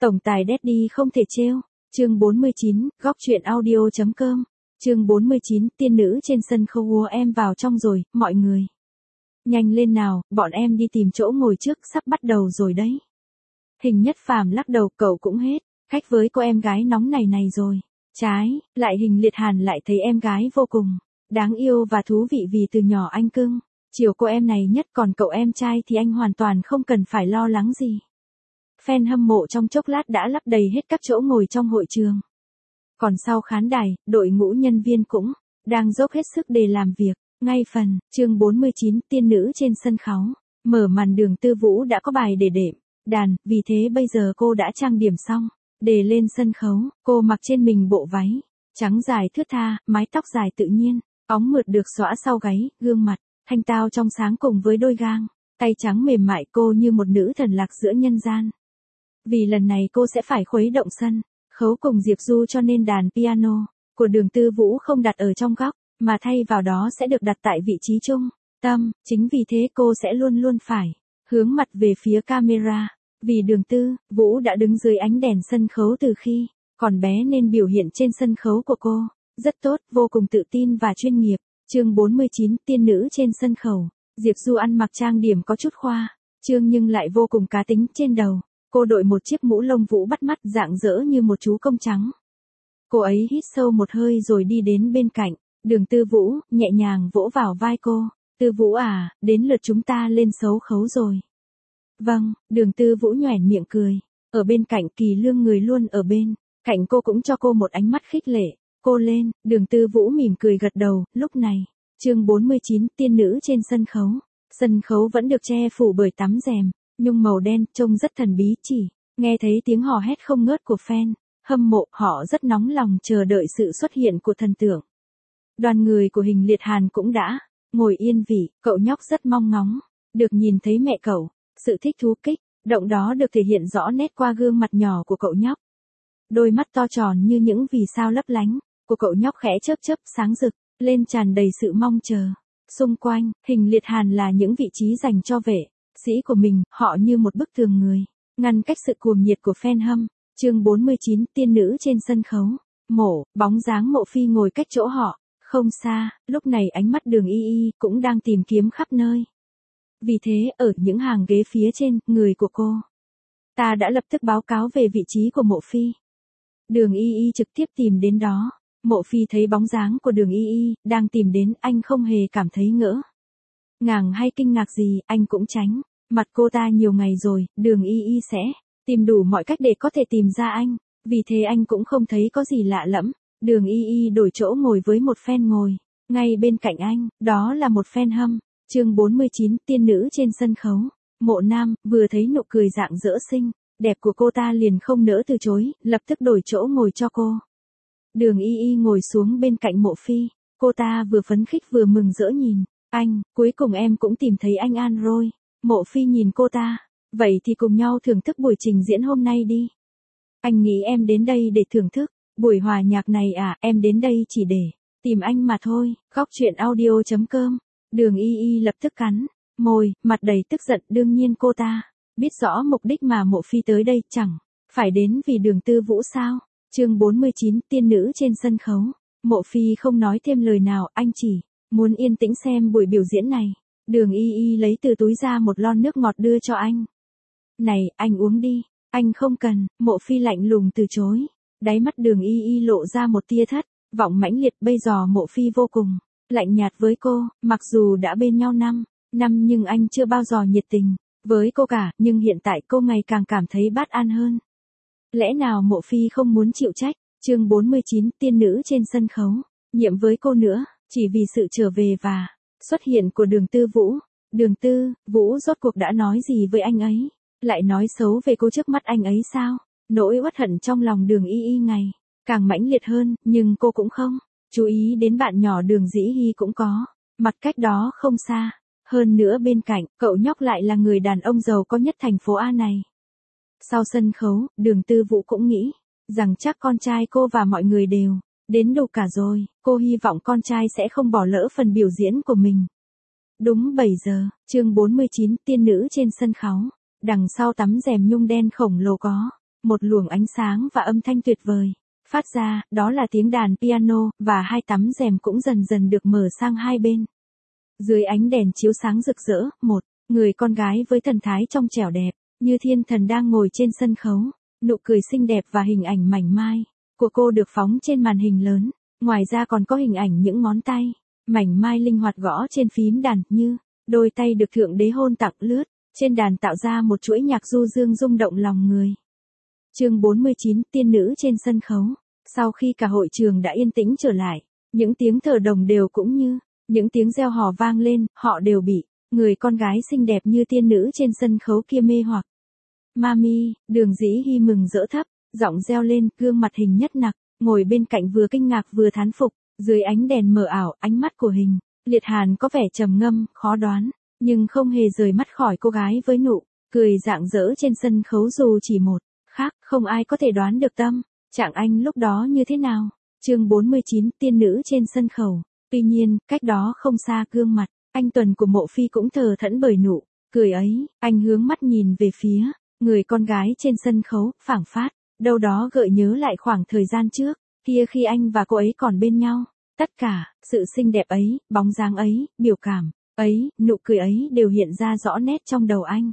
Tổng tài Daddy không thể trêu. Chương 49, góc truyện audio.com. Chương 49, tiên nữ trên sân khấu ùa em vào trong rồi, mọi người. Nhanh lên nào, bọn em đi tìm chỗ ngồi trước, sắp bắt đầu rồi đấy. Hình Nhất Phàm lắc đầu, cậu cũng hết, khách với cô em gái nóng này rồi. Trái, lại Hình Liệt Hàn lại thấy em gái vô cùng đáng yêu và thú vị vì từ nhỏ anh cưng chiều cô em này nhất, còn cậu em trai thì anh hoàn toàn không cần phải lo lắng gì. Fan hâm mộ trong chốc lát đã lấp đầy hết các chỗ ngồi trong hội trường. Còn sau khán đài, đội ngũ nhân viên cũng đang dốc hết sức để làm việc. Ngay phần, chương 49, tiên nữ trên sân khấu. Mở màn, Đường Tư Vũ đã có bài để đệm đàn, vì thế bây giờ cô đã trang điểm xong, để lên sân khấu. Cô mặc trên mình bộ váy trắng dài thướt tha, mái tóc dài tự nhiên, óng mượt được xõa sau gáy, gương mặt thanh tao trong sáng cùng với đôi gang tay trắng mềm mại, cô như một nữ thần lạc giữa nhân gian. Vì lần này cô sẽ phải khuấy động sân khấu cùng Diệp Du, cho nên đàn piano của Đường Tư Vũ không đặt ở trong góc, mà thay vào đó sẽ được đặt tại vị trí trung tâm. Chính vì thế cô sẽ luôn luôn phải hướng mặt về phía camera, vì Đường Tư Vũ đã đứng dưới ánh đèn sân khấu từ khi còn bé nên biểu hiện trên sân khấu của cô rất tốt, vô cùng tự tin và chuyên nghiệp. Chương 49, tiên nữ trên sân khấu. Diệp Du ăn mặc trang điểm có chút khoa trương nhưng lại vô cùng cá tính. Trên đầu cô đội một chiếc mũ lông vũ bắt mắt, rạng rỡ như một chú công trắng. Cô ấy hít sâu một hơi rồi đi đến bên cạnh Đường Tư Vũ, nhẹ nhàng vỗ vào vai cô. Tư Vũ à, đến lượt chúng ta lên sân khấu rồi. Vâng, Đường Tư Vũ nhoẻn miệng cười. Ở bên cạnh Kỳ Lương, người luôn ở bên cạnh cô, cũng cho cô một ánh mắt khích lệ. Cô lên, Đường Tư Vũ mỉm cười gật đầu. Lúc này, chương 49, tiên nữ trên sân khấu. Sân khấu vẫn được che phủ bởi tấm rèm nhung màu đen, trông rất thần bí. Chỉ nghe thấy tiếng hò hét không ngớt của fan hâm mộ, họ rất nóng lòng chờ đợi sự xuất hiện của thần tượng. Đoàn người của Hình Liệt Hàn cũng đã ngồi yên vị, cậu nhóc rất mong ngóng được nhìn thấy mẹ cậu. Sự thích thú kích động đó được thể hiện rõ nét qua gương mặt nhỏ của cậu nhóc. Đôi mắt to tròn như những vì sao lấp lánh của cậu nhóc khẽ chớp chớp sáng rực lên, tràn đầy sự mong chờ. Xung quanh Hình Liệt Hàn là những vị trí dành cho vệ sĩ của mình, họ như một bức tường người ngăn cách sự cuồng nhiệt của fan hâm. Chương 49, tiên nữ trên sân khấu. Bóng dáng Mộ Phi ngồi cách chỗ họ không xa, lúc này ánh mắt Đường Y Y cũng đang tìm kiếm khắp nơi. Vì thế, ở những hàng ghế phía trên, người của cô ta đã lập tức báo cáo về vị trí của Mộ Phi. Đường Y Y trực tiếp tìm đến đó. Mộ Phi thấy bóng dáng của Đường Y Y đang tìm đến, anh không hề cảm thấy ngỡ ngàng hay kinh ngạc gì, anh cũng tránh mặt cô ta nhiều ngày rồi. Đường Y Y sẽ tìm đủ mọi cách để có thể tìm ra anh, vì thế anh cũng không thấy có gì lạ lẫm. Đường Y Y đổi chỗ ngồi với một fan ngồi ngay bên cạnh anh, đó là một fan hâm. Chương 49, tiên nữ trên sân khấu. Mộ Nam vừa thấy nụ cười rạng rỡ xinh đẹp của cô ta liền không nỡ từ chối, lập tức đổi chỗ ngồi cho cô. Đường Y Y ngồi xuống bên cạnh Mộ Phi, cô ta vừa phấn khích vừa mừng rỡ nhìn anh, cuối cùng em cũng tìm thấy anh An rồi. Mộ Phi nhìn cô ta, vậy thì cùng nhau thưởng thức buổi trình diễn hôm nay đi. Anh nghĩ em đến đây để thưởng thức buổi hòa nhạc này à? Em đến đây chỉ để tìm anh mà thôi. Góc truyện audio.com. Đường Y Y lập tức cắn môi, mặt đầy tức giận. Đương nhiên cô ta biết rõ mục đích mà Mộ Phi tới đây, chẳng phải đến vì Đường Tư Vũ sao? Chương 49, tiên nữ trên sân khấu. Mộ Phi không nói thêm lời nào, anh chỉ muốn yên tĩnh xem buổi biểu diễn này. Đường Y Y lấy từ túi ra một lon nước ngọt đưa cho anh. Này, anh uống đi. Anh không cần. Mộ Phi lạnh lùng từ chối. Đáy mắt Đường Y Y lộ ra một tia thất vọng mãnh liệt. Bây giờ Mộ Phi vô cùng lạnh nhạt với cô, mặc dù đã bên nhau 5 năm nhưng anh chưa bao giờ nhiệt tình với cô cả, nhưng hiện tại cô ngày càng cảm thấy bất an hơn. Lẽ nào Mộ Phi không muốn chịu trách? Chương 49, tiên nữ trên sân khấu. Nhiệm với cô nữa, chỉ vì sự trở về và xuất hiện của Đường Tư Vũ. Đường Tư Vũ rốt cuộc đã nói gì với anh ấy? Lại nói xấu về cô trước mắt anh ấy sao? Nỗi uất hận trong lòng Đường Y Y ngày càng mãnh liệt hơn, nhưng cô cũng không chú ý đến bạn nhỏ Đường Dĩ Hy cũng có mặt cách đó không xa. Hơn nữa bên cạnh, cậu nhóc lại là người đàn ông giàu có nhất thành phố A này. Sau sân khấu, Đường Tư Vũ cũng nghĩ rằng chắc con trai cô và mọi người đều đến đủ cả rồi. Cô hy vọng con trai sẽ không bỏ lỡ phần biểu diễn của mình. Đúng 7 giờ, chương 49, tiên nữ trên sân khấu. Đằng sau tấm rèm nhung đen khổng lồ có một luồng ánh sáng và âm thanh tuyệt vời phát ra, đó là tiếng đàn piano, và hai tấm rèm cũng dần dần được mở sang hai bên. Dưới ánh đèn chiếu sáng rực rỡ, một người con gái với thần thái trong trẻo đẹp, như thiên thần đang ngồi trên sân khấu, nụ cười xinh đẹp và hình ảnh mảnh mai của cô được phóng trên màn hình lớn. Ngoài ra còn có hình ảnh những ngón tay mảnh mai linh hoạt gõ trên phím đàn, như đôi tay được Thượng Đế hôn tặng lướt trên đàn, tạo ra một chuỗi nhạc du dương rung động lòng người. Chương 49, tiên nữ trên sân khấu. Sau khi cả hội trường đã yên tĩnh trở lại, những tiếng thở đồng đều cũng như những tiếng reo hò vang lên, họ đều bị người con gái xinh đẹp như tiên nữ trên sân khấu kia mê hoặc. Mami, Đường Dĩ Hi mừng rỡ thấp giọng reo lên, gương mặt Hình Nhất Nặc ngồi bên cạnh vừa kinh ngạc vừa thán phục. Dưới ánh đèn mờ ảo, ánh mắt của Hình Liệt Hàn có vẻ trầm ngâm, khó đoán, nhưng không hề rời mắt khỏi cô gái với nụ cười rạng rỡ trên sân khấu. Dù chỉ một khắc, không ai có thể đoán được tâm trạng anh lúc đó như thế nào. Chương 49, tiên nữ trên sân khấu. Tuy nhiên, cách đó không xa, gương mặt anh Tuần của Mộ Phi cũng thờ thẫn bởi nụ cười ấy. Anh hướng mắt nhìn về phía người con gái trên sân khấu, phảng phất đâu đó gợi nhớ lại khoảng thời gian trước kia khi anh và cô ấy còn bên nhau. Tất cả, sự xinh đẹp ấy, bóng dáng ấy, biểu cảm ấy, nụ cười ấy đều hiện ra rõ nét trong đầu anh.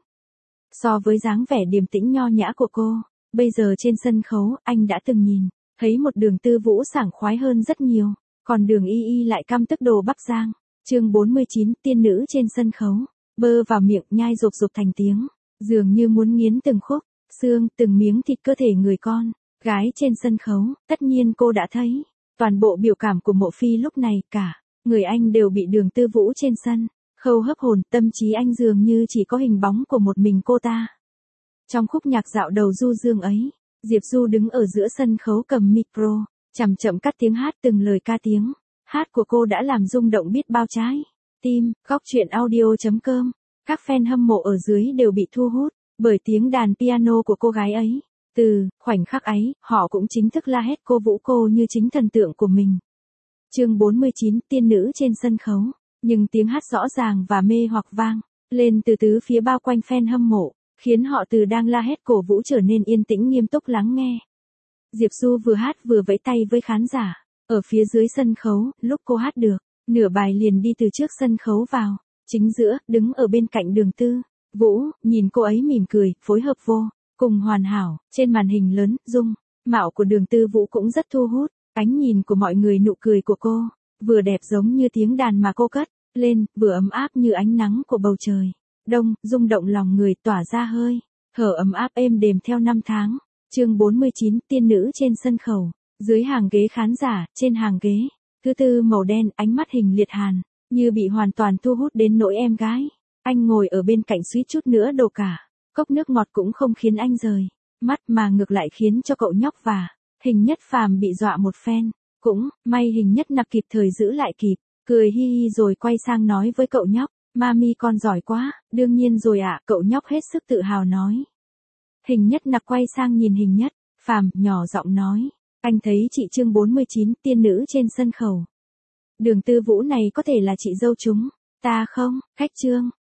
So với dáng vẻ điềm tĩnh nho nhã của cô, bây giờ trên sân khấu, anh đã từng nhìn thấy một Đường Tư Vũ sảng khoái hơn rất nhiều, còn Đường Y Y lại căm tức đồ Bắc Giang. Chương 49, tiên nữ trên sân khấu. Bơ vào miệng, nhai rục rục thành tiếng, dường như muốn nghiến từng khúc xương, từng miếng thịt cơ thể người con gái trên sân khấu. Tất nhiên cô đã thấy toàn bộ biểu cảm của Mộ Phi lúc này, cả người anh đều bị Đường Tư Vũ trên sân khấu hấp hồn, tâm trí anh dường như chỉ có hình bóng của một mình cô ta. Trong khúc nhạc dạo đầu du dương ấy, Diệp Du đứng ở giữa sân khấu cầm micro, chậm chậm cắt tiếng hát, từng lời ca tiếng hát của cô đã làm rung động biết bao trái tim. Góc truyện audio.com. Các fan hâm mộ ở dưới đều bị thu hút bởi tiếng đàn piano của cô gái ấy. Từ khoảnh khắc ấy, họ cũng chính thức la hét cô vũ cô như chính thần tượng của mình. Chương 49, tiên nữ trên sân khấu. Nhưng tiếng hát rõ ràng và mê hoặc vang lên từ tứ phía bao quanh fan hâm mộ, khiến họ từ đang la hét cổ vũ trở nên yên tĩnh nghiêm túc lắng nghe. Diệp Du vừa hát vừa vẫy tay với khán giả ở phía dưới sân khấu. Lúc cô hát được nửa bài liền đi từ trước sân khấu vào chính giữa, đứng ở bên cạnh Đường Tư Vũ, nhìn cô ấy mỉm cười, phối hợp vô cùng hoàn hảo. Trên màn hình lớn, dung mạo của Đường Tư Vũ cũng rất thu hút ánh nhìn của mọi người. Nụ cười của cô vừa đẹp giống như tiếng đàn mà cô cất lên, vừa ấm áp như ánh nắng của bầu trời đông, rung động lòng người, tỏa ra hơi thở ấm áp êm đềm theo năm tháng. Chương 49, tiên nữ trên sân khấu. Dưới hàng ghế khán giả, trên hàng ghế thứ tư màu đen, ánh mắt Hình Liệt Hàn như bị hoàn toàn thu hút đến nỗi em gái anh ngồi ở bên cạnh suýt chút nữa đổ cả cốc nước ngọt cũng không khiến anh rời mắt, mà ngược lại khiến cho cậu nhóc và Hình Nhất Phàm bị dọa một phen. Cũng may Hình Nhất Nặc kịp thời giữ lại kịp, cười hi hi rồi quay sang nói với cậu nhóc, "Mami con giỏi quá." "Đương nhiên rồi ạ," cậu nhóc hết sức tự hào nói. Hình Nhất Nặc quay sang nhìn Hình Nhất Phàm, nhỏ giọng nói, "Anh thấy chị." Chương 49, tiên nữ trên sân khấu. Đường Tư Vũ này có thể là chị dâu chúng ta không? Khách chương.